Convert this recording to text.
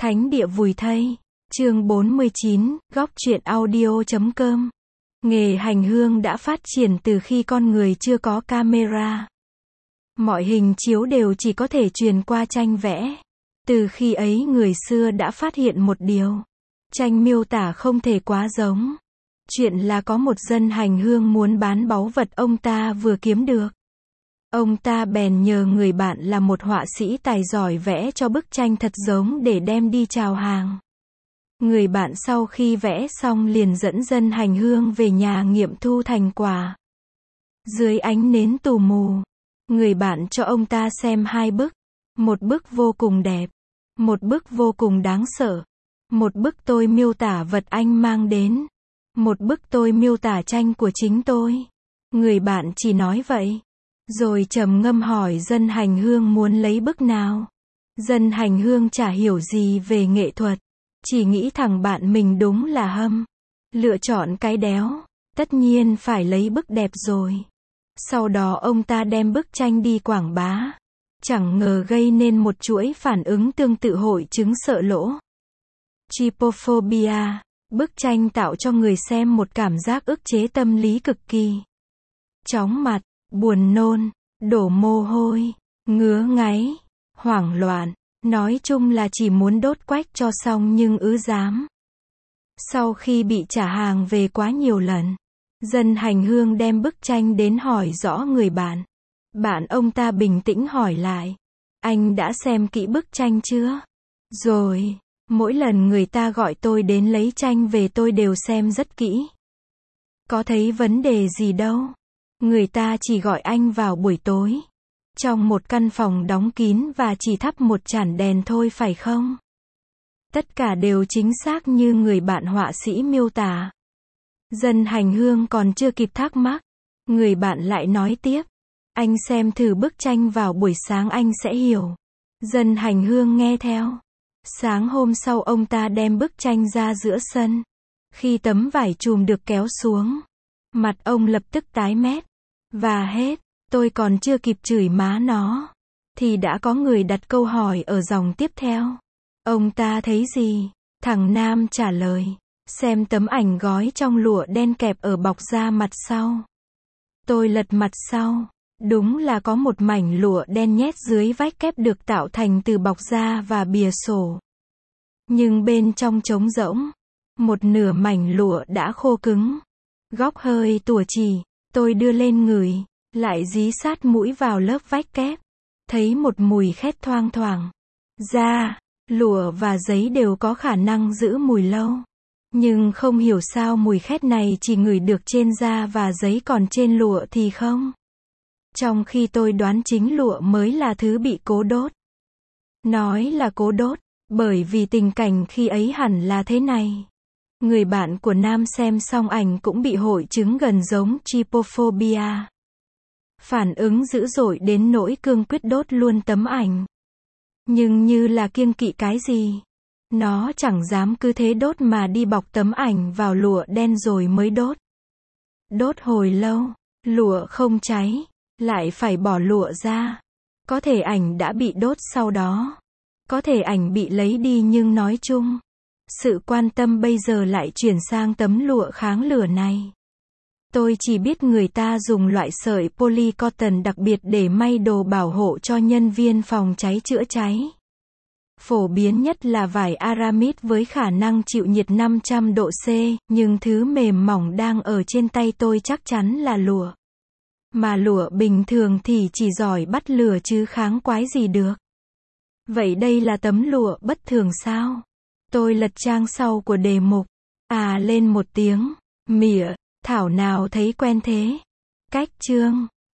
Thánh địa vùi thây. Chương 49, góc truyện audio.com. Nghề hành hương đã phát triển từ khi con người chưa có camera. Mọi hình chiếu đều chỉ có thể truyền qua tranh vẽ. Từ khi ấy người xưa đã phát hiện một điều. Tranh miêu tả không thể quá giống. Chuyện là có một dân hành hương muốn bán báu vật ông ta vừa kiếm được. Ông ta bèn nhờ người bạn là một họa sĩ tài giỏi vẽ cho bức tranh thật giống để đem đi chào hàng. Người bạn sau khi vẽ xong liền dẫn dân hành hương về nhà nghiệm thu thành quả. Dưới ánh nến tù mù, người bạn cho ông ta xem hai bức. Một bức vô cùng đẹp, một bức vô cùng đáng sợ. Một bức tôi miêu tả vật anh mang đến, một bức tôi miêu tả tranh của chính tôi. Người bạn chỉ nói vậy, rồi trầm ngâm hỏi dân hành hương muốn lấy bức nào. Dân hành hương chả hiểu gì về nghệ thuật, chỉ nghĩ thằng bạn mình đúng là hâm. Lựa chọn cái đéo, tất nhiên phải lấy bức đẹp rồi. Sau đó ông ta đem bức tranh đi quảng bá. Chẳng ngờ gây nên một chuỗi phản ứng tương tự hội chứng sợ lỗ. Trypophobia. Bức tranh tạo cho người xem một cảm giác ức chế tâm lý cực kỳ. Chóng mặt, buồn nôn, đổ mồ hôi, ngứa ngáy, hoảng loạn. Nói chung là chỉ muốn đốt quách cho xong nhưng ứ dám. Sau khi bị trả hàng về quá nhiều lần, dân hành hương đem bức tranh đến hỏi rõ người bạn. Bạn ông ta bình tĩnh hỏi lại. Anh đã xem kỹ bức tranh chưa? Rồi, mỗi lần người ta gọi tôi đến lấy tranh về tôi đều xem rất kỹ. Có thấy vấn đề gì đâu. Người ta chỉ gọi anh vào buổi tối. Trong một căn phòng đóng kín và chỉ thắp một chản đèn thôi phải không? Tất cả đều chính xác như người bạn họa sĩ miêu tả. Dân hành hương còn chưa kịp thắc mắc. Người bạn lại nói tiếp. Anh xem thử bức tranh vào buổi sáng anh sẽ hiểu. Dân hành hương nghe theo. Sáng hôm sau ông ta đem bức tranh ra giữa sân. Khi tấm vải chùm được kéo xuống, mặt ông lập tức tái mét. Và hết, tôi còn chưa kịp chửi má nó, thì đã có người đặt câu hỏi ở dòng tiếp theo. Ông ta thấy gì? Thằng Nam trả lời. Xem tấm ảnh gói trong lụa đen kẹp ở bọc da mặt sau. Tôi lật mặt sau. Đúng là có một mảnh lụa đen nhét dưới vách kép được tạo thành từ bọc da và bìa sổ. Nhưng bên trong trống rỗng. Một nửa mảnh lụa đã khô cứng. Góc hơi tủa trì. Tôi đưa lên ngửi. Lại dí sát mũi vào lớp vách kép. Thấy một mùi khét thoang thoảng. Da, lụa và giấy đều có khả năng giữ mùi lâu. Nhưng không hiểu sao mùi khét này chỉ ngửi được trên da và giấy còn trên lụa thì không. Trong khi tôi đoán chính lụa mới là thứ bị cố đốt. Nói là cố đốt, bởi vì tình cảnh khi ấy hẳn là thế này. Người bạn của Nam xem xong ảnh cũng bị hội chứng gần giống trypophobia. Phản ứng dữ dội đến nỗi cương quyết đốt luôn tấm ảnh. Nhưng như là kiêng kỵ cái gì. Nó chẳng dám cứ thế đốt mà đi bọc tấm ảnh vào lụa đen rồi mới đốt. Đốt hồi lâu, lụa không cháy. Lại phải bỏ lụa ra. Có thể ảnh đã bị đốt sau đó. Có thể ảnh bị lấy đi nhưng nói chung, sự quan tâm bây giờ lại chuyển sang tấm lụa kháng lửa này. Tôi chỉ biết người ta dùng loại sợi polycotton đặc biệt để may đồ bảo hộ cho nhân viên phòng cháy chữa cháy. Phổ biến nhất là vải aramid với khả năng chịu nhiệt 500 độ C, nhưng thứ mềm mỏng đang ở trên tay tôi chắc chắn là lụa. Mà lụa bình thường thì chỉ giỏi bắt lửa chứ kháng quái gì được. Vậy đây là tấm lụa bất thường sao? Tôi lật trang sau của đề mục. À lên một tiếng. Mỉa, thảo nào thấy quen thế. Cách chương.